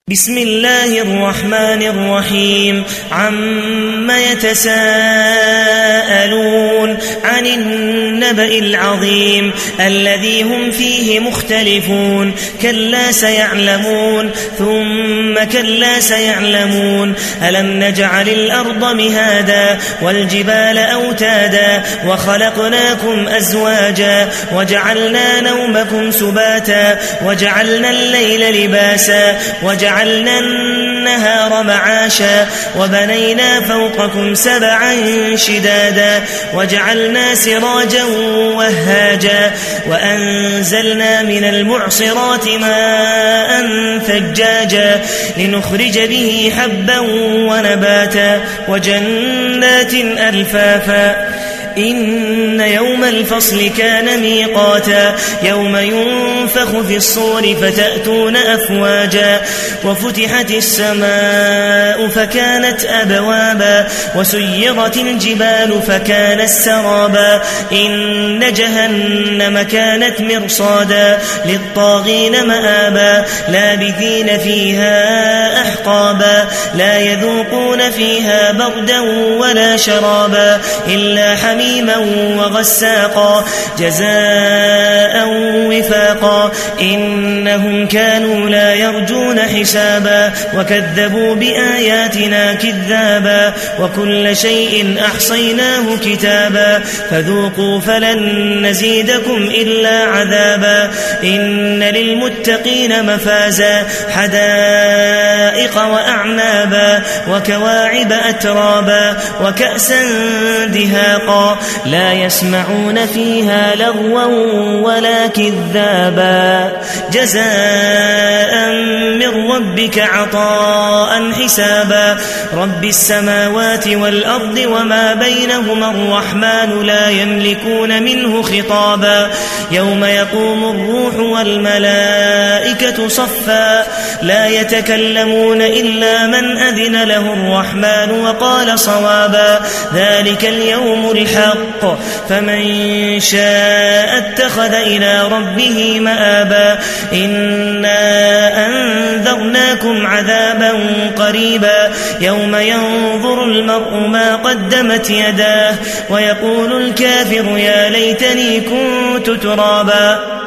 بسم الله الرحمن الرحيم عما يتساءلون عن النبأ العظيم الذي هم فيه مختلفون كلا سيعلمون ثم كلا سيعلمون ألم نجعل الأرض مهادا والجبال أوتادا وخلقناكم أزواجا وجعلنا نومكم سباتا وجعلنا الليل لباسا وجعلنا النهار معاشا وبنينا فوقكم سبعا شدادا وجعلنا سراجا وهاجا وأنزلنا من المعصرات ماء ثجاجا لنخرج به حبا ونباتا وجنات ألفافا إن يوم الفصل كان ميقاتا يوم ينفخ في الصور فتأتون أفواجا وفتحت السماء فكانت أبوابا وسيرت الجبال فكانت سرابا إن جهنم كانت مرصادا للطاغين مآبا لابثين فيها أحقابا لا يذوقون فيها بردا ولا شرابا إلا حميما وغساقا جزاء وفاقا إنهم كانوا لا يرجون حسابا وكذبوا بآياتنا كذابا وكل شيء أحصيناه كتابا فذوقوا فلن نزيدكم إلا عذابا إن للمتقين مفازا حدائق وأعنابا وكواعب أترابا وكأسا دهاقا لا يسمعون فيها لغوا ولا كذابا جزاء من ربك عطاء حسابا رب السماوات والأرض وما بينهما الرحمن لا يملكون منه خطابا يوم يقوم الروح والملائكة صفا لا يتكلمون إلا من أذن له الرحمن وقال صوابا ذلك اليوم الحق فمن شاء اتخذ إلى ربه مآبا إنا أنذرناكم عذابا قريبا يوم ينظر المرء ما قدمت يداه ويقول الكافر يا ليتني كنت ترابا